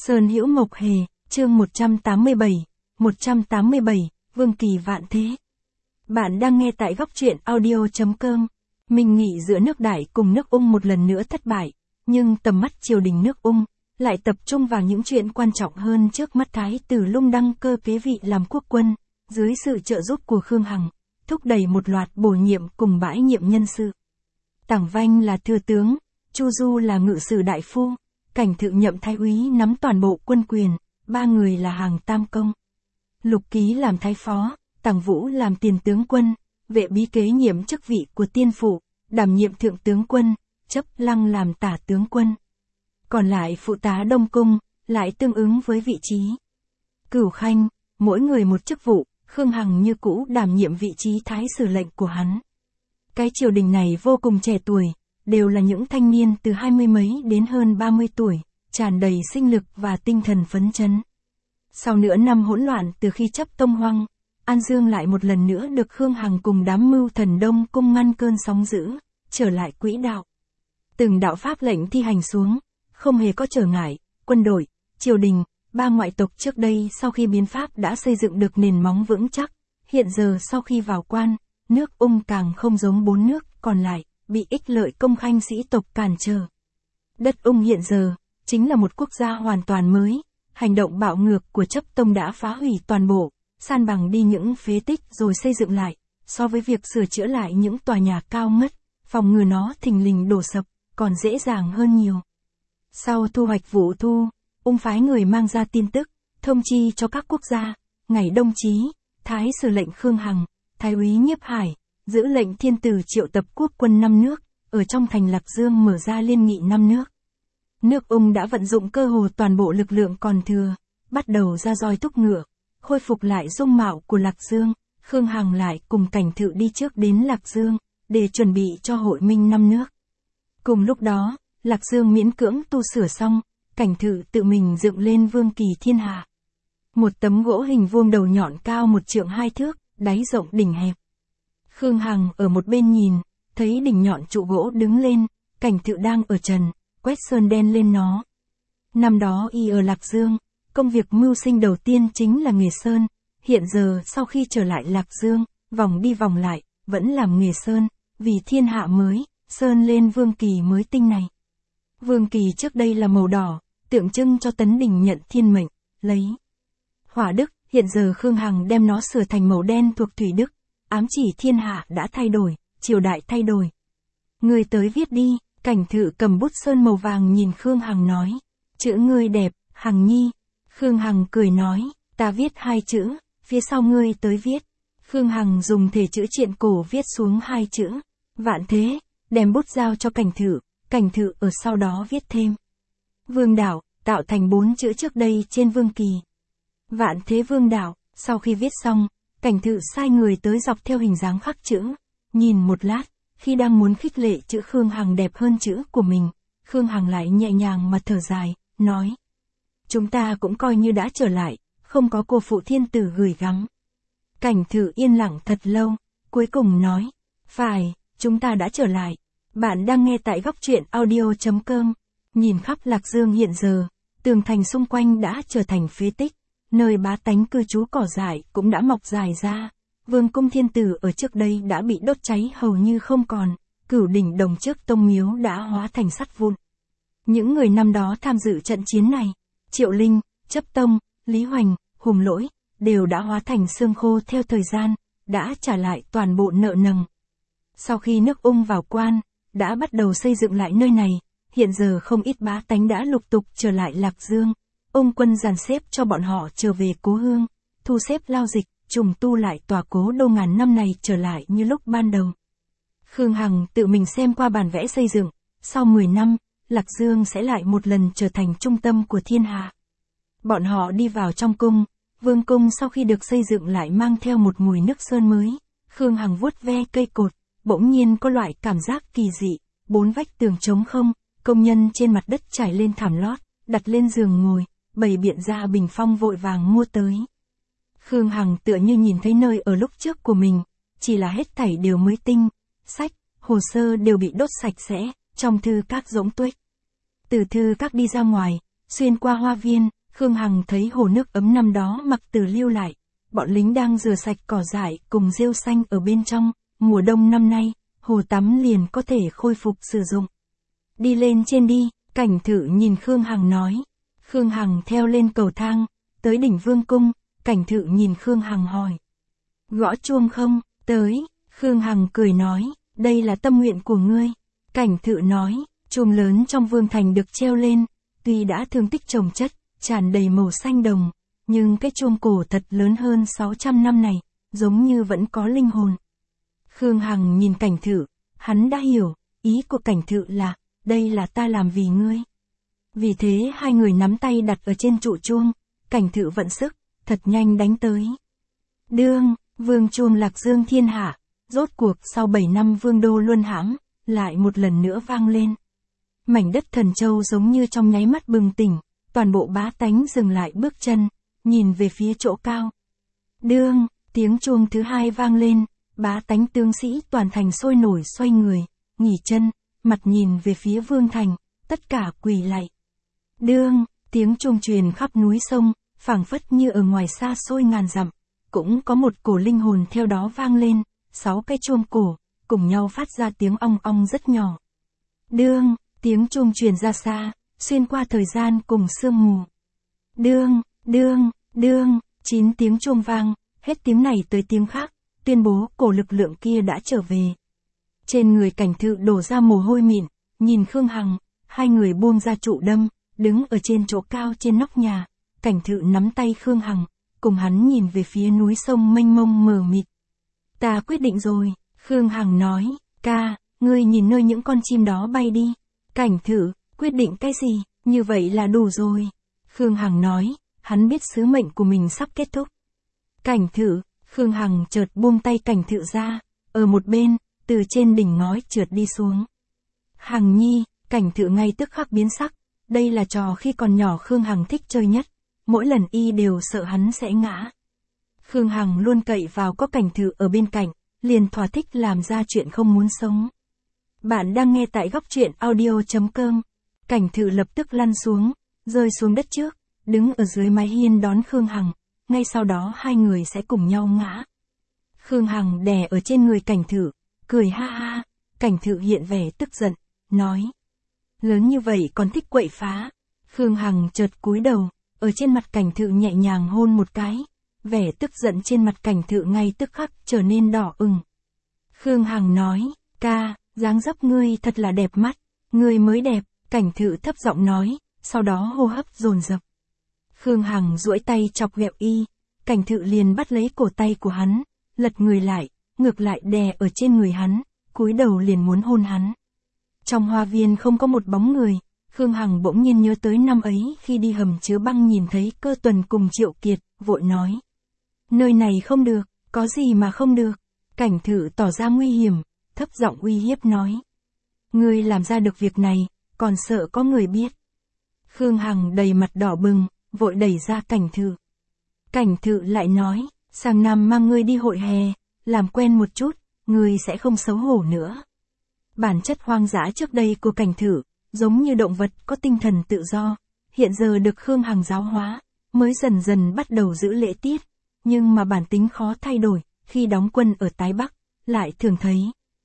Sơn Hữu Mộc Hề, chương 187, Vương Kỳ vạn thế. Bạn đang nghe tại góc truyện audio.com. Mình nghĩ giữa nước Đại cùng nước Ung một lần nữa thất bại, nhưng tầm mắt triều đình nước Ung lại tập trung vào những chuyện quan trọng hơn trước mắt. Thái tử Lung đăng cơ kế vị làm quốc quân, dưới sự trợ giúp của Khương Hằng, thúc đẩy một loạt bổ nhiệm cùng bãi nhiệm nhân sự. Tảng Vanh là thừa tướng, Chu Du là ngự sử đại phu, Cảnh Thự nhậm thái úy nắm toàn bộ quân quyền, ba người là hàng tam công. Lục Ký làm thái phó, Tằng Vũ làm tiền tướng quân, Vệ Bí kế nhiệm chức vị của tiên phụ, đảm nhiệm thượng tướng quân, Chấp Lăng làm tả tướng quân. Còn lại phụ tá Đông Cung, lại tương ứng với vị trí. Cửu Khanh, mỗi người một chức vụ, Khương Hằng như cũ đảm nhiệm vị trí thái sử lệnh của hắn. Cái triều đình này vô cùng trẻ tuổi, đều là những thanh niên từ 20 mấy đến hơn 30 tuổi, tràn đầy sinh lực và tinh thần phấn chấn. Sau nửa năm hỗn loạn từ khi Chấp Tông hoang, An Dương lại một lần nữa được Khương Hằng cùng đám mưu thần Đông Cung ngăn cơn sóng dữ, trở lại quỹ đạo. Từng đạo pháp lệnh thi hành xuống, không hề có trở ngại, quân đội, triều đình, ba ngoại tộc trước đây sau khi biến pháp đã xây dựng được nền móng vững chắc, hiện giờ sau khi vào quan, nước Ung càng không giống bốn nước còn lại, bị ích lợi công khanh sĩ tộc cản trở. Đất Ung hiện giờ, chính là một quốc gia hoàn toàn mới, hành động bạo ngược của Chấp Tông đã phá hủy toàn bộ, san bằng đi những phế tích rồi xây dựng lại, so với việc sửa chữa lại những tòa nhà cao ngất, phòng ngừa nó thình lình đổ sập, còn dễ dàng hơn nhiều. Sau thu hoạch vụ thu, Ung phái người mang ra tin tức, thông chi cho các quốc gia, ngày Đông Chí, Thái sử lệnh Khương Hằng, Thái úy Nhiếp Hải, giữ lệnh thiên tử triệu tập quốc quân 5 nước, ở trong thành Lạc Dương mở ra liên nghị 5 nước. Nước Ung đã vận dụng cơ hồ toàn bộ lực lượng còn thừa, bắt đầu ra roi thúc ngựa, khôi phục lại dung mạo của Lạc Dương. Khương Hằng lại cùng Cảnh Thự đi trước đến Lạc Dương, để chuẩn bị cho hội minh 5 nước. Cùng lúc đó, Lạc Dương miễn cưỡng tu sửa xong, Cảnh Thự tự mình dựng lên Vương Kỳ thiên hạ. Một tấm gỗ hình vuông đầu nhọn cao 1 trượng 2 thước, đáy rộng đỉnh hẹp. Khương Hằng ở một bên nhìn, thấy đỉnh nhọn trụ gỗ đứng lên, Cảnh Thự đang ở trần, quét sơn đen lên nó. Năm đó y ở Lạc Dương, công việc mưu sinh đầu tiên chính là nghề sơn, hiện giờ sau khi trở lại Lạc Dương, vòng đi vòng lại, vẫn làm nghề sơn, vì thiên hạ mới, sơn lên Vương Kỳ mới tinh này. Vương Kỳ trước đây là màu đỏ, tượng trưng cho Tấn Đình nhận thiên mệnh, lấy hỏa đức, hiện giờ Khương Hằng đem nó sửa thành màu đen thuộc thủy đức, ám chỉ thiên hạ đã thay đổi, triều đại thay đổi. Người tới viết đi. Cảnh Thự cầm bút sơn màu vàng nhìn Khương Hằng nói, chữ ngươi đẹp, Hằng nhi. Khương Hằng cười nói, ta viết 2 chữ, phía sau ngươi tới viết. Khương Hằng dùng thể chữ triện cổ viết xuống 2 chữ, vạn thế, đem bút giao cho Cảnh Thự ở sau đó viết thêm. Vương Đạo, tạo thành 4 chữ trước đây trên Vương Kỳ. Vạn thế Vương Đạo, sau khi viết xong, Cảnh Thự sai người tới dọc theo hình dáng khắc chữ, nhìn một lát. Khi đang muốn khích lệ chữ Khương Hằng đẹp hơn chữ của mình, Khương Hằng lại nhẹ nhàng mà thở dài, nói. Chúng ta cũng coi như đã trở lại, không có cô phụ thiên tử gửi gắm. Cảnh Thự yên lặng thật lâu, cuối cùng nói. Phải, chúng ta đã trở lại. Bạn đang nghe tại góc truyện audio.com. Nhìn khắp Lạc Dương hiện giờ, tường thành xung quanh đã trở thành phế tích, nơi bá tánh cư trú cỏ dại cũng đã mọc dài ra. Vương cung thiên tử ở trước đây đã bị đốt cháy hầu như không còn, Cửu đỉnh Đồng trước tông miếu đã hóa thành sắt vụn. Những người năm đó tham dự trận chiến này, Triệu Linh, Chấp Tông, Lý Hoành, Hùng Lỗi, đều đã hóa thành xương khô theo thời gian, đã trả lại toàn bộ nợ nần. Sau khi nước Ung vào quan, đã bắt đầu xây dựng lại nơi này, hiện giờ không ít bá tánh đã lục tục trở lại Lạc Dương. Ung quân dàn xếp cho bọn họ trở về cố hương, thu xếp lao dịch, trùng tu lại tòa cố đô ngàn năm này trở lại như lúc ban đầu. Khương Hằng tự mình xem qua bản vẽ xây dựng, sau 10 năm, Lạc Dương sẽ lại một lần trở thành trung tâm của thiên hạ. Bọn họ đi vào trong cung, vương cung sau khi được xây dựng lại mang theo một mùi nước sơn mới. Khương Hằng vuốt ve cây cột, bỗng nhiên có loại cảm giác kỳ dị, 4 vách tường trống không, công nhân trên mặt đất trải lên thảm lót, đặt lên giường ngồi, bày biện ra bình phong vội vàng mua tới. Khương Hằng tựa như nhìn thấy nơi ở lúc trước của mình, chỉ là hết thảy đều mới tinh, sách, hồ sơ đều bị đốt sạch sẽ, trong thư các rỗng tuếch. Từ thư các đi ra ngoài, xuyên qua hoa viên, Khương Hằng thấy hồ nước ấm năm đó Mặc Tử lưu lại, bọn lính đang rửa sạch cỏ dại cùng rêu xanh ở bên trong, mùa đông năm nay, hồ tắm liền có thể khôi phục sử dụng. Đi lên trên đi, Cảnh Thự nhìn Khương Hằng nói. Khương Hằng theo lên cầu thang, tới đỉnh Vương cung, Cảnh Thự nhìn Khương Hằng hỏi. Gõ chuông không? Tới, Khương Hằng cười nói, đây là tâm nguyện của ngươi. Cảnh Thự nói, chuông lớn trong vương thành được treo lên, tuy đã thương tích chồng chất, tràn đầy màu xanh đồng, nhưng cái chuông cổ thật lớn hơn 600 năm này, giống như vẫn có linh hồn. Khương Hằng nhìn Cảnh Thự, hắn đã hiểu, ý của Cảnh Thự là, đây là ta làm vì ngươi. Vì thế hai người nắm tay đặt ở trên trụ chuông, Cảnh Thự vận sức, thật nhanh đánh tới. Đương, vương chuông lạc dương thiên hạ, rốt cuộc sau 7 năm vương đô luân hãm, lại một lần nữa vang lên. Mảnh đất Thần Châu giống như trong nháy mắt bừng tỉnh, toàn bộ bá tánh dừng lại bước chân, nhìn về phía chỗ cao. Đương, tiếng chuông thứ hai vang lên, bá tánh tướng sĩ toàn thành sôi nổi xoay người, nghỉ chân, mặt nhìn về phía vương thành, tất cả quỳ lạy. Đương, tiếng chuông truyền khắp núi sông, phảng phất như ở ngoài xa xôi ngàn dặm, cũng có một cổ linh hồn theo đó vang lên, 6 cái chuông cổ, cùng nhau phát ra tiếng ong ong rất nhỏ. Đương, tiếng chuông truyền ra xa, xuyên qua thời gian cùng sương mù. Đương, 9 tiếng chuông vang, hết tiếng này tới tiếng khác, tuyên bố cổ lực lượng kia đã trở về. Trên người Cảnh Thự đổ ra mồ hôi mịn, nhìn Khương Hằng, hai người buông ra trụ đâm, đứng ở trên chỗ cao trên nóc nhà, Cảnh Thự nắm tay Khương Hằng, cùng hắn nhìn về phía núi sông mênh mông mờ mịt. Ta quyết định rồi, Khương Hằng nói, ca, ngươi nhìn nơi những con chim đó bay đi. Cảnh Thự, quyết định cái gì, như vậy là đủ rồi. Khương Hằng nói, hắn biết sứ mệnh của mình sắp kết thúc. Cảnh Thự, Khương Hằng chợt buông tay Cảnh Thự ra, ở một bên, từ trên đỉnh ngói trượt đi xuống. Hằng nhi, Cảnh Thự ngay tức khắc biến sắc, đây là trò khi còn nhỏ Khương Hằng thích chơi nhất, mỗi lần y đều sợ hắn sẽ ngã. Khương Hằng luôn cậy vào có Cảnh Thự ở bên cạnh, liền thỏa thích làm ra chuyện không muốn sống. Bạn đang nghe tại góc truyện audio.com. Cảnh Thự lập tức lăn xuống, rơi xuống đất trước, đứng ở dưới mái hiên đón Khương Hằng, ngay sau đó hai người sẽ cùng nhau ngã. Khương Hằng đè ở trên người Cảnh Thự, cười ha ha, Cảnh Thự hiện vẻ tức giận, nói. Lớn như vậy còn thích quậy phá. Khương Hằng chợt cúi đầu, ở trên mặt Cảnh Thự nhẹ nhàng hôn một cái, vẻ tức giận trên mặt Cảnh Thự ngay tức khắc trở nên đỏ ửng. Khương Hằng nói, ca, dáng dấp ngươi thật là đẹp mắt, ngươi mới đẹp, Cảnh Thự thấp giọng nói, sau đó hô hấp dồn dập. Khương Hằng duỗi tay chọc ghẹo y, Cảnh Thự liền bắt lấy cổ tay của hắn, lật người lại, ngược lại đè ở trên người hắn, cúi đầu liền muốn hôn hắn. Trong hoa viên không có một bóng người, Khương Hằng bỗng nhiên nhớ tới năm ấy khi đi hầm chứa băng nhìn thấy Cơ Tuần cùng Triệu Kiệt, vội nói. Nơi này không được, có gì mà không được. Cảnh Thự tỏ ra nguy hiểm, thấp giọng uy hiếp nói. Ngươi làm ra được việc này, còn sợ có người biết. Khương Hằng đầy mặt đỏ bừng, vội đẩy ra Cảnh Thự. Cảnh Thự lại nói, sang năm mang ngươi đi hội hè, làm quen một chút, ngươi sẽ không xấu hổ nữa. Bản chất hoang dã trước đây của Cảnh Thự, giống như động vật có tinh thần tự do, hiện giờ được Khương Hằng giáo hóa, mới dần dần bắt đầu giữ lễ tiết, nhưng mà bản tính khó thay đổi, khi đóng quân ở Tái Bắc, lại thường thấy.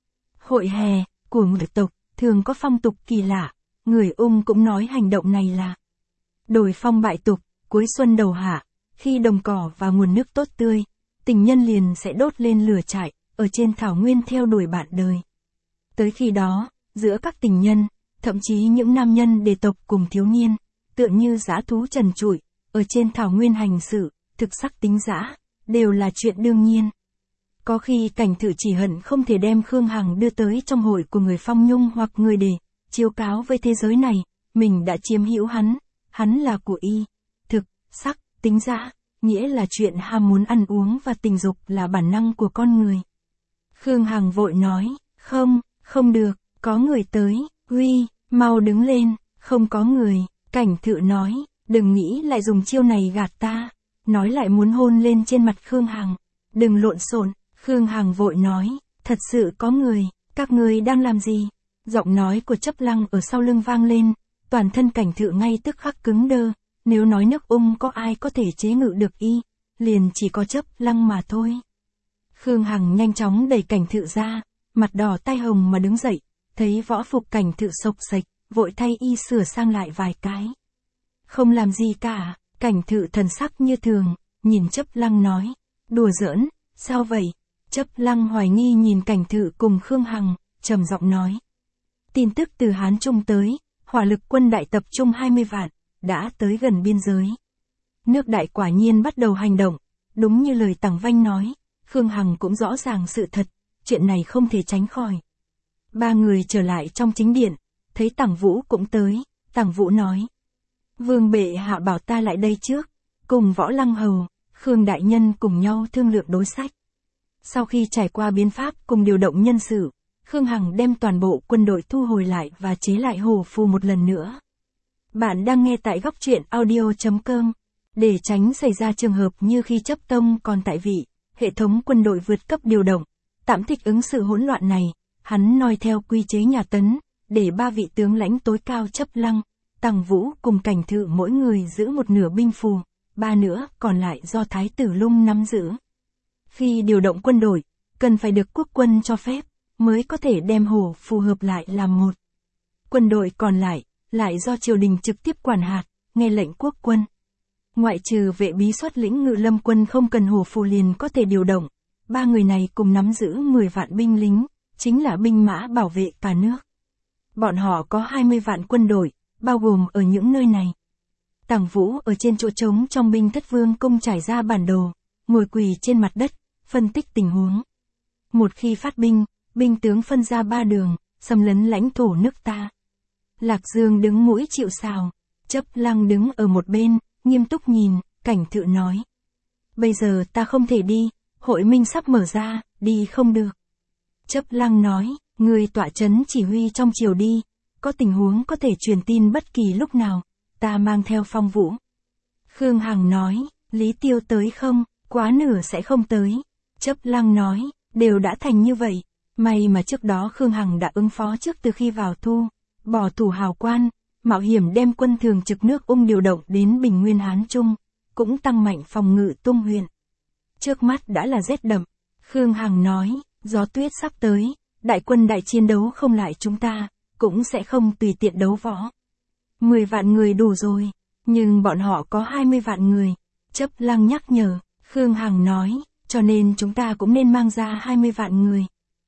Hội hè, của người tộc, thường có phong tục kỳ lạ, người Ung cũng nói hành động này là đổi phong bại tục, cuối xuân đầu hạ, khi đồng cỏ và nguồn nước tốt tươi, tình nhân liền sẽ đốt lên lửa trại, ở trên thảo nguyên theo đuổi bạn đời. Tới khi đó, giữa các tình nhân, thậm chí những nam nhân đề tộc cùng thiếu niên, tựa như dã thú trần trụi, ở trên thảo nguyên hành sự, thực sắc tính dã, đều là chuyện đương nhiên. Có khi Cảnh Thự chỉ hận không thể đem Khương Hằng đưa tới trong hội của người Phong Nhung hoặc người Đề, chiếu cáo với thế giới này, mình đã chiếm hữu hắn là của y. Thực, sắc, tính dã, nghĩa là chuyện ham muốn ăn uống và tình dục là bản năng của con người. Khương Hằng vội nói, không được, có người tới, Huy, mau đứng lên, không có người. Cảnh Thự nói, đừng nghĩ lại dùng chiêu này gạt ta, nói lại muốn hôn lên trên mặt Khương Hằng, đừng lộn xộn. Khương Hằng vội nói, thật sự có người, các ngươi đang làm gì? Giọng nói của Chấp Lăng ở sau lưng vang lên, toàn thân Cảnh Thự ngay tức khắc cứng đơ, nếu nói nước Ung có ai có thể chế ngự được y, liền chỉ có Chấp Lăng mà thôi. Khương Hằng nhanh chóng đẩy Cảnh Thự ra, mặt đỏ tai hồng mà đứng dậy, thấy võ phục Cảnh Thự xộc xệch, vội thay y sửa sang lại vài cái. Không làm gì cả, Cảnh Thự thần sắc như thường, nhìn Chấp Lăng nói, đùa giỡn, sao vậy? Chấp Lăng hoài nghi nhìn Cảnh Thự cùng Khương Hằng, trầm giọng nói. Tin tức từ Hán Trung tới, hỏa lực quân đại tập trung 20 vạn, đã tới gần biên giới. Nước Đại quả nhiên bắt đầu hành động, đúng như lời Tằng Vanh nói, Khương Hằng cũng rõ ràng sự thật, chuyện này không thể tránh khỏi. Ba người trở lại trong chính điện, thấy Tằng Vũ cũng tới, Tằng Vũ nói. Vương bệ hạ bảo ta lại đây trước, cùng Võ Lăng Hầu, Khương Đại Nhân cùng nhau thương lượng đối sách. Sau khi trải qua biến pháp cùng điều động nhân sự, Khương Hằng đem toàn bộ quân đội thu hồi lại và chế lại Hổ Phù một lần nữa. Bạn đang nghe tại góc truyện audio.com. Để tránh xảy ra trường hợp như khi Chấp Tông còn tại vị, hệ thống quân đội vượt cấp điều động, tạm thích ứng sự hỗn loạn này, hắn noi theo quy chế nhà Tấn, để ba vị tướng lãnh tối cao Chấp Lăng, Tằng Vũ cùng Cảnh Thự mỗi người giữ một nửa binh phù, ba nữa còn lại do Thái tử Lung nắm giữ. Khi điều động quân đội, cần phải được quốc quân cho phép, mới có thể đem Hổ Phù hợp lại làm một. Quân đội còn lại do triều đình trực tiếp quản hạt, nghe lệnh quốc quân. Ngoại trừ vệ bí xuất lĩnh Ngự Lâm quân không cần Hổ Phù liền có thể điều động, ba người này cùng nắm giữ 10 vạn binh lính, chính là binh mã bảo vệ cả nước. Bọn họ có 20 vạn quân đội, bao gồm ở những nơi này. Tằng Vũ ở trên chỗ trống trong binh thất vương cung trải ra bản đồ, ngồi quỳ trên mặt đất, phân tích tình huống. Một khi phát binh, binh tướng phân ra 3 đường, xâm lấn lãnh thổ nước ta. Lạc Dương đứng mũi chịu sào, Chấp Lăng đứng ở một bên, nghiêm túc nhìn, Cảnh Thự nói. Bây giờ ta không thể đi, hội minh sắp mở ra, đi không được. Chấp Lăng nói, người tọa trấn chỉ huy trong triều đi, có tình huống có thể truyền tin bất kỳ lúc nào, ta mang theo Phong Vũ. Khương Hằng nói, Lý Tiêu tới không, quá nửa sẽ không tới. Chấp Lăng nói, đều đã thành như vậy, may mà trước đó Khương Hằng đã ứng phó trước từ khi vào thu, bỏ thủ hào quan, mạo hiểm đem quân thường trực nước Ung điều động đến Bình Nguyên Hán Trung, cũng tăng mạnh phòng ngự Tung huyện. Trước mắt đã là rét đậm, Khương Hằng nói, gió tuyết sắp tới, đại quân đại chiến đấu không lại chúng ta, cũng sẽ không tùy tiện đấu võ. 10 vạn người đủ rồi, nhưng bọn họ có 20 vạn người. Chấp Lăng nhắc nhở, Khương Hằng nói, cho nên chúng ta cũng nên mang ra 20 vạn người.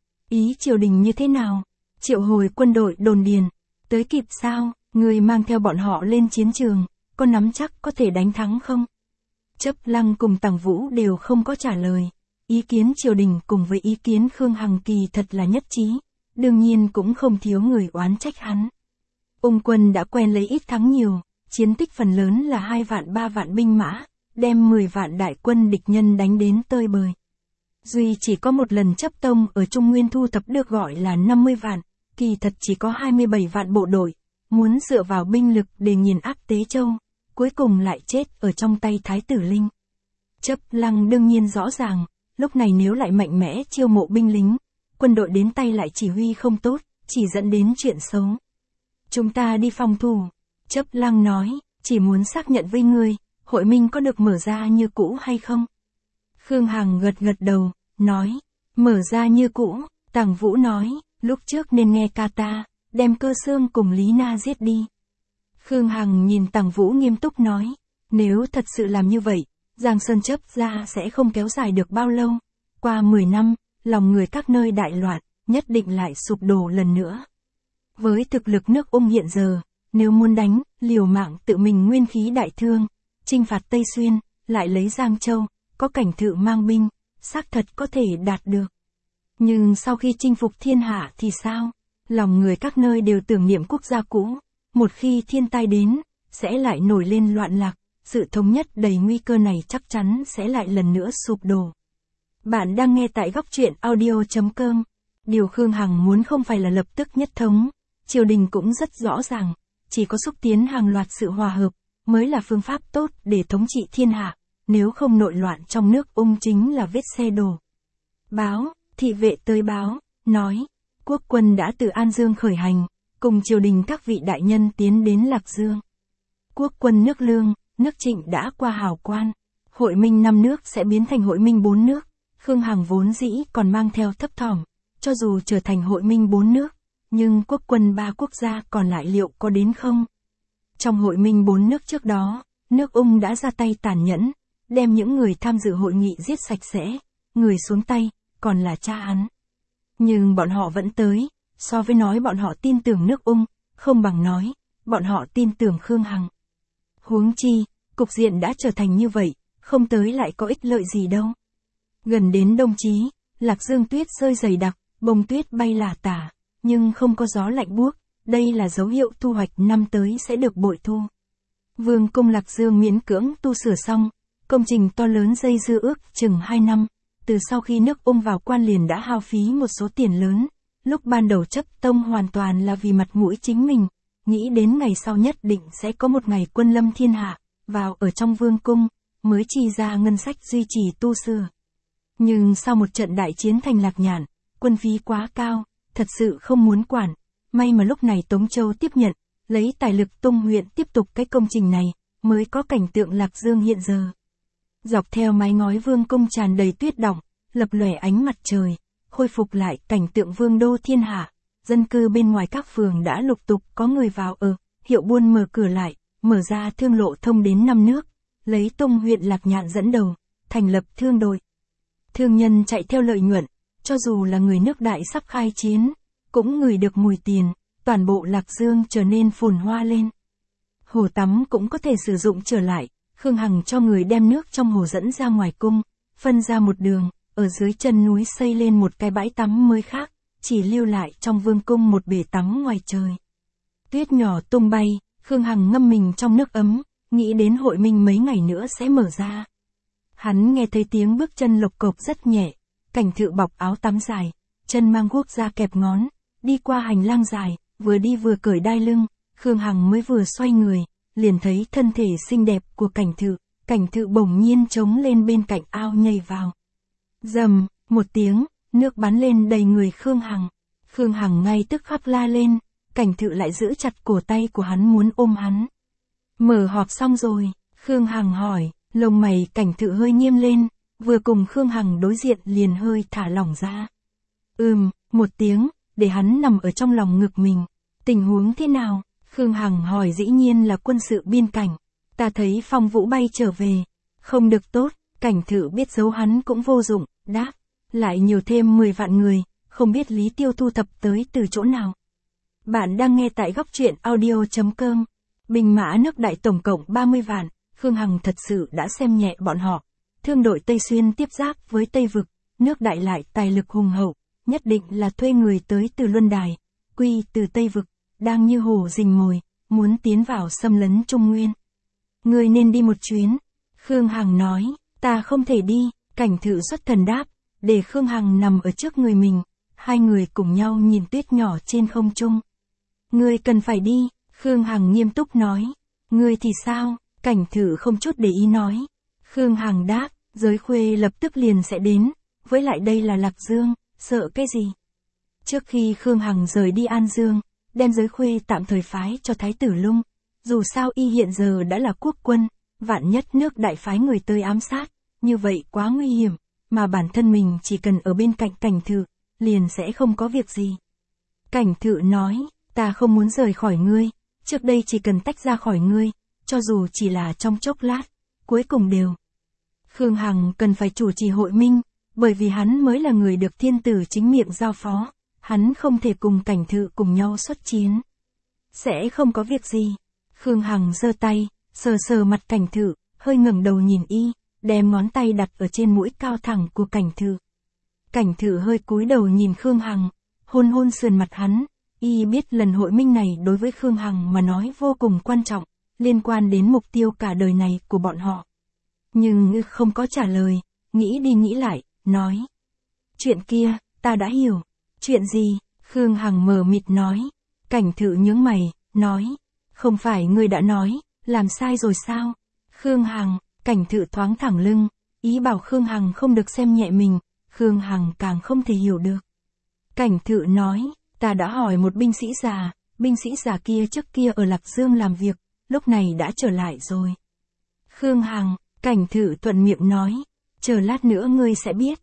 Ý triều đình như thế nào? Triệu hồi quân đội đồn điền, tới kịp sao? Người mang theo bọn họ lên chiến trường, có nắm chắc có thể đánh thắng không? Chấp Lăng cùng Tằng Vũ đều không có trả lời. Ý kiến triều đình cùng với ý kiến Khương Hằng kỳ thật là nhất trí, đương nhiên cũng không thiếu người oán trách hắn. Ung quân đã quen lấy ít thắng nhiều, chiến tích phần lớn là 2 vạn 3 vạn binh mã, đem 10 vạn đại quân địch nhân đánh đến tơi bời. Duy chỉ có một lần Chấp Tông ở Trung Nguyên thu thập được gọi là 50 vạn, kỳ thật chỉ có 27 vạn bộ đội, muốn dựa vào binh lực để nghiền áp Tế Châu, cuối cùng lại chết ở trong tay Thái tử Linh. Chấp Lăng đương nhiên rõ ràng, lúc này nếu lại mạnh mẽ chiêu mộ binh lính, quân đội đến tay lại chỉ huy không tốt, chỉ dẫn đến chuyện xấu. Chúng ta đi phòng thủ. Chấp Lăng nói, chỉ muốn xác nhận với ngươi, hội minh có được mở ra như cũ hay không? Khương Hằng gật gật đầu, nói, mở ra như cũ. Tằng Vũ nói, lúc trước nên nghe ca ta, đem Cơ Xương cùng Lý Na giết đi. Khương Hằng nhìn Tằng Vũ nghiêm túc nói, nếu thật sự làm như vậy, Giang Sơn Chấp gia sẽ không kéo dài được bao lâu. Qua 10 năm, lòng người các nơi đại loạn, nhất định lại sụp đổ lần nữa. Với thực lực nước Ung hiện giờ, nếu muốn đánh, liều mạng tự mình nguyên khí đại thương, chinh phạt Tây Xuyên, lại lấy Giang Châu, có Cảnh Thự mang binh, xác thật có thể đạt được. Nhưng sau khi chinh phục thiên hạ thì sao? Lòng người các nơi đều tưởng niệm quốc gia cũ, một khi thiên tai đến, sẽ lại nổi lên loạn lạc, sự thống nhất đầy nguy cơ này chắc chắn sẽ lại lần nữa sụp đổ. Bạn đang nghe tại góc truyện audio.com. Điều Khương Hằng muốn không phải là lập tức nhất thống, triều đình cũng rất rõ ràng, chỉ có xúc tiến hàng loạt sự hòa hợp, mới là phương pháp tốt để thống trị thiên hạ, nếu không nội loạn trong nước Ung chính là vết xe đổ. Báo, thị vệ tới báo, nói, quốc quân đã từ An Dương khởi hành, cùng triều đình các vị đại nhân tiến đến Lạc Dương. Quốc quân nước Lương, nước Trịnh đã qua hào quan. Hội minh 5 nước sẽ biến thành hội minh 4 nước. Khương Hằng vốn dĩ còn mang theo thấp thỏm, cho dù trở thành hội minh 4 nước, nhưng quốc quân 3 quốc gia còn lại liệu có đến không? Trong hội minh 4 nước trước đó, nước Ung đã ra tay tàn nhẫn, đem những người tham dự hội nghị giết sạch sẽ, người xuống tay, còn là cha hắn. Nhưng bọn họ vẫn tới, so với nói bọn họ tin tưởng nước Ung, không bằng nói, bọn họ tin tưởng Khương Hằng. Huống chi, cục diện đã trở thành như vậy, không tới lại có ích lợi gì đâu. Gần đến đông chí, Lạc Dương tuyết rơi dày đặc, bông tuyết bay lả tả, nhưng không có gió lạnh buốt, đây là dấu hiệu thu hoạch năm tới sẽ được bội thu. Vương cung Lạc Dương miễn cưỡng tu sửa xong, công trình to lớn dây dưa ước chừng 2 năm, từ sau khi nước Ung vào quan liền đã hao phí một số tiền lớn, lúc ban đầu chấp tông hoàn toàn là vì mặt mũi chính mình, nghĩ đến ngày sau nhất định sẽ có một ngày quân lâm thiên hạ, vào ở trong vương cung, mới chi ra ngân sách duy trì tu sửa. Nhưng sau một trận đại chiến thành Lạc Nhạn, quân phí quá cao, thật sự không muốn quản, may mà lúc này Tống Châu tiếp nhận, lấy tài lực tung huyện tiếp tục cái công trình này, mới có cảnh tượng Lạc Dương hiện giờ. Dọc theo mái ngói vương cung tràn đầy tuyết đọng, lập lòe ánh mặt trời, khôi phục lại cảnh tượng vương đô thiên hạ, dân cư bên ngoài các phường đã lục tục có người vào ở, hiệu buôn mở cửa lại, mở ra thương lộ thông đến 5 nước, lấy tung huyện Lạc Nhạn dẫn đầu, thành lập thương đội. Thương nhân chạy theo lợi nhuận, cho dù là người nước Đại sắp khai chiến, cũng ngửi được mùi tiền, toàn bộ Lạc Dương trở nên phồn hoa lên. Hồ tắm cũng có thể sử dụng trở lại, Khương Hằng cho người đem nước trong hồ dẫn ra ngoài cung, phân ra một đường, ở dưới chân núi xây lên một cái bãi tắm mới khác, chỉ lưu lại trong vương cung một bể tắm ngoài trời. Tuyết nhỏ tung bay, Khương Hằng ngâm mình trong nước ấm, nghĩ đến hội minh mấy ngày nữa sẽ mở ra. Hắn nghe thấy tiếng bước chân lộc cộc rất nhẹ, Cảnh Thự bọc áo tắm dài, chân mang guốc da kẹp ngón, đi qua hành lang dài, vừa đi vừa cởi đai lưng, Khương Hằng mới vừa xoay người, liền thấy thân thể xinh đẹp của Cảnh Thự bỗng nhiên trống lên bên cạnh ao nhảy vào. Rầm, một tiếng, nước bắn lên đầy người Khương Hằng. Khương Hằng ngay tức khắc la lên, Cảnh Thự lại giữ chặt cổ tay của hắn muốn ôm hắn. Mở họp xong rồi, Khương Hằng hỏi, lông mày Cảnh Thự hơi nghiêm lên, vừa cùng Khương Hằng đối diện liền hơi thả lỏng ra. Một tiếng, để hắn nằm ở trong lòng ngực mình. Tình huống thế nào? Khương Hằng hỏi dĩ nhiên là quân sự biên cảnh. Ta thấy Phong Vũ bay trở về. Không được tốt, Cảnh Thự biết giấu hắn cũng vô dụng, đáp. Lại nhiều thêm 10 vạn người, không biết Lý Tiêu thu thập tới từ chỗ nào. Bạn đang nghe tại góc truyện audio.com. Binh mã nước Đại tổng cộng 30 vạn, Khương Hằng thật sự đã xem nhẹ bọn họ. Thương đội Tây Xuyên tiếp giáp với Tây Vực, nước Đại lại tài lực hùng hậu, nhất định là thuê người tới từ Luân Đài, quy từ Tây Vực, đang như hổ rình mồi, muốn tiến vào xâm lấn Trung Nguyên. Ngươi nên đi một chuyến. Khương Hằng nói, ta không thể đi, Cảnh Thự xuất thần đáp, để Khương Hằng nằm ở trước người mình, hai người cùng nhau nhìn tuyết nhỏ trên không trung. Ngươi cần phải đi, Khương Hằng nghiêm túc nói. Ngươi thì sao? Cảnh Thự không chút để ý nói. Khương Hằng đáp, giới khuê lập tức liền sẽ đến, với lại đây là Lạc Dương, sợ cái gì? Trước khi Khương Hằng rời đi An Dương, đem giới khuê tạm thời phái cho Thái tử Lung, dù sao y hiện giờ đã là quốc quân, vạn nhất nước Đại phái người tới ám sát, như vậy quá nguy hiểm, mà bản thân mình chỉ cần ở bên cạnh Cảnh Thự, liền sẽ không có việc gì. Cảnh Thự nói, ta không muốn rời khỏi ngươi, trước đây chỉ cần tách ra khỏi ngươi, cho dù chỉ là trong chốc lát, cuối cùng đều. Khương Hằng cần phải chủ trì hội minh, bởi vì hắn mới là người được thiên tử chính miệng giao phó, hắn không thể cùng Cảnh Thự cùng nhau xuất chiến. Sẽ không có việc gì. Khương Hằng giơ tay, sờ sờ mặt Cảnh Thự, hơi ngẩng đầu nhìn y, đem ngón tay đặt ở trên mũi cao thẳng của Cảnh Thự. Cảnh Thự hơi cúi đầu nhìn Khương Hằng, hôn hôn sườn mặt hắn, y biết lần hội minh này đối với Khương Hằng mà nói vô cùng quan trọng, liên quan đến mục tiêu cả đời này của bọn họ. Nhưng không có trả lời, nghĩ đi nghĩ lại, nói. Chuyện kia, ta đã hiểu. Chuyện gì? Khương Hằng mờ mịt nói. Cảnh Thự nhướng mày, nói. Không phải ngươi đã nói, làm sai rồi sao? Khương Hằng, Cảnh Thự thoáng thẳng lưng, ý bảo Khương Hằng không được xem nhẹ mình, Khương Hằng càng không thể hiểu được. Cảnh Thự nói, ta đã hỏi một binh sĩ già kia trước kia ở Lạc Dương làm việc, lúc này đã trở lại rồi. Khương Hằng, Cảnh Thự thuận miệng nói. Chờ lát nữa ngươi sẽ biết.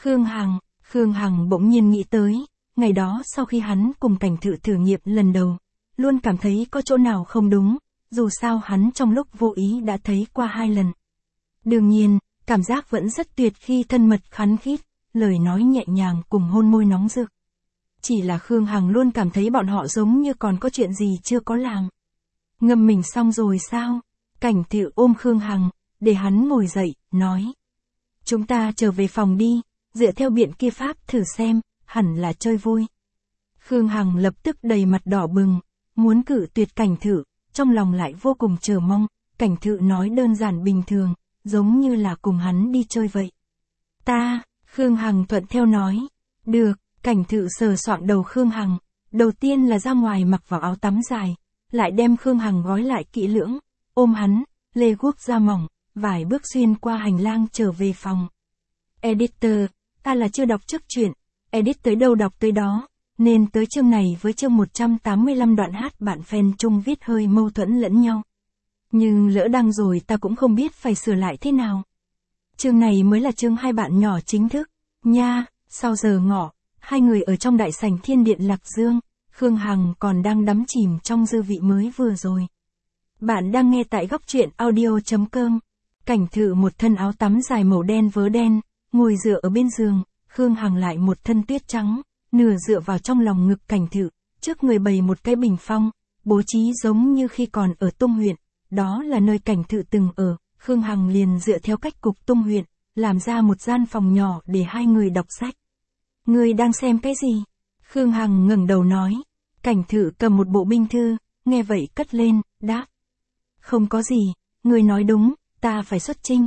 Khương Hằng bỗng nhiên nghĩ tới, ngày đó sau khi hắn cùng Cảnh Thự thử nghiệm lần đầu, luôn cảm thấy có chỗ nào không đúng, dù sao hắn trong lúc vô ý đã thấy qua 2 lần. Đương nhiên, cảm giác vẫn rất tuyệt khi thân mật khắn khít, lời nói nhẹ nhàng cùng hôn môi nóng rực. Chỉ là Khương Hằng luôn cảm thấy bọn họ giống như còn có chuyện gì chưa có làm. Ngâm mình xong rồi sao? Cảnh Thự ôm Khương Hằng, để hắn ngồi dậy, nói. Chúng ta trở về phòng đi, dựa theo biện kia pháp thử xem, hẳn là chơi vui. Khương Hằng lập tức đầy mặt đỏ bừng, muốn cự tuyệt Cảnh Thự, trong lòng lại vô cùng chờ mong. Cảnh Thự nói đơn giản bình thường, giống như là cùng hắn đi chơi vậy. Khương Hằng thuận theo nói. Được, Cảnh Thự sờ soạng đầu Khương Hằng, đầu tiên là ra ngoài mặc vào áo tắm dài, lại đem Khương Hằng gói lại kỹ lưỡng, ôm hắn, lê guốc da mỏng, vài bước xuyên qua hành lang trở về phòng. Editor, ta là chưa đọc trước chuyện, edit tới đâu đọc tới đó, nên tới chương này với chương 185 đoạn hát bạn fan chung viết hơi mâu thuẫn lẫn nhau. Nhưng lỡ đăng rồi ta cũng không biết phải sửa lại thế nào. Chương này mới là chương 2 bạn nhỏ chính thức, nha. Sau giờ ngọ, hai người ở trong đại sảnh Thiên Điện Lạc Dương, Khương Hằng còn đang đắm chìm trong dư vị mới vừa rồi. Bạn đang nghe tại góc truyện audio.com. Cảnh Thự một thân áo tắm dài màu đen vớ đen, ngồi dựa ở bên giường, Khương Hằng lại một thân tuyết trắng, nửa dựa vào trong lòng ngực Cảnh Thự, trước người bày một cái bình phong, bố trí giống như khi còn ở Tung huyện, đó là nơi Cảnh Thự từng ở. Khương Hằng liền dựa theo cách cục Tung huyện, làm ra một gian phòng nhỏ để hai người đọc sách. Ngươi đang xem cái gì? Khương Hằng ngẩng đầu nói. Cảnh Thự cầm một bộ binh thư, nghe vậy cất lên, đáp. Không có gì, ngươi nói đúng, ta phải xuất chinh.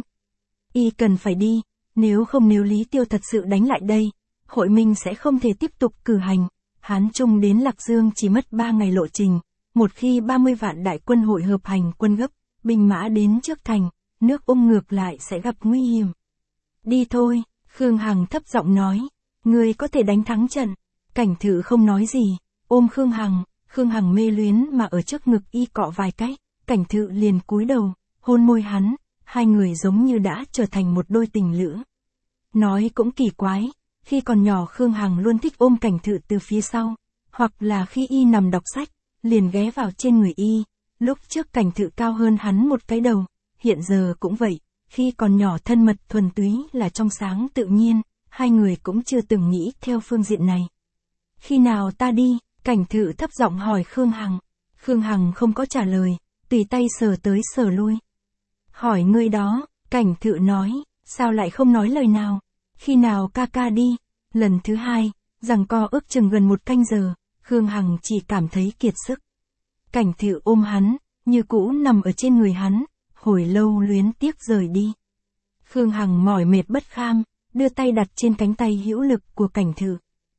Y cần phải đi, nếu Lý Tiêu thật sự đánh lại đây, hội minh sẽ không thể tiếp tục cử hành. Hán Trung đến Lạc Dương chỉ mất 3 ngày lộ trình, một khi 30 vạn đại quân hội hợp hành quân gấp, binh mã đến trước thành, nước Ung ngược lại sẽ gặp nguy hiểm. Đi thôi, Khương Hằng thấp giọng nói, ngươi có thể đánh thắng trận. Cảnh Thự không nói gì, ôm Khương Hằng mê luyến mà ở trước ngực y cọ vài cái, Cảnh Thự liền cúi đầu, hôn môi hắn, hai người giống như đã trở thành một đôi tình lữ. Nói cũng kỳ quái, khi còn nhỏ Khương Hằng luôn thích ôm Cảnh Thự từ phía sau, hoặc là khi y nằm đọc sách, liền ghé vào trên người y, lúc trước Cảnh Thự cao hơn hắn một cái đầu, hiện giờ cũng vậy, khi còn nhỏ thân mật thuần túy là trong sáng tự nhiên, hai người cũng chưa từng nghĩ theo phương diện này. Khi nào ta đi? Cảnh Thự thấp giọng hỏi Khương Hằng. Khương Hằng không có trả lời, tùy tay sờ tới sờ lui. Hỏi ngươi đó, Cảnh Thự nói, sao lại không nói lời nào? Khi nào ca ca đi? Lần thứ hai, giằng co ước chừng gần 1 canh giờ, Khương Hằng chỉ cảm thấy kiệt sức. Cảnh Thự ôm hắn, như cũ nằm ở trên người hắn, hồi lâu luyến tiếc rời đi. Khương Hằng mỏi mệt bất kham, đưa tay đặt trên cánh tay hữu lực của Cảnh Thự.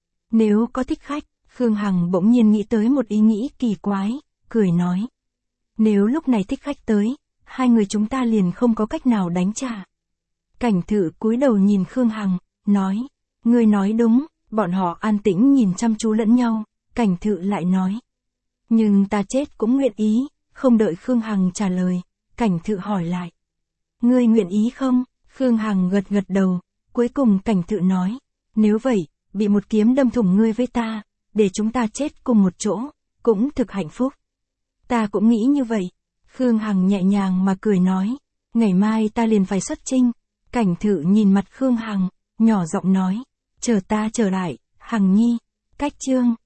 Nếu có thích khách, Khương Hằng bỗng nhiên nghĩ tới một ý nghĩ kỳ quái, cười nói. Nếu lúc này thích khách tới, hai người chúng ta liền không có cách nào đánh trả. Cảnh Thự cúi đầu nhìn Khương Hằng, nói. Ngươi nói đúng, bọn họ an tĩnh nhìn chăm chú lẫn nhau, Cảnh Thự lại nói. Nhưng ta chết cũng nguyện ý, không đợi Khương Hằng trả lời, Cảnh Thự hỏi lại. Ngươi nguyện ý không? Khương Hằng gật gật đầu, cuối cùng Cảnh Thự nói. Nếu vậy, bị một kiếm đâm thủng ngươi với ta, để chúng ta chết cùng một chỗ, cũng thực hạnh phúc. Ta cũng nghĩ như vậy. Khương Hằng nhẹ nhàng mà cười nói. Ngày mai ta liền phải xuất chinh. Cảnh Thự nhìn mặt Khương Hằng, nhỏ giọng nói. Chờ ta trở lại, Hằng nhi. Cách chương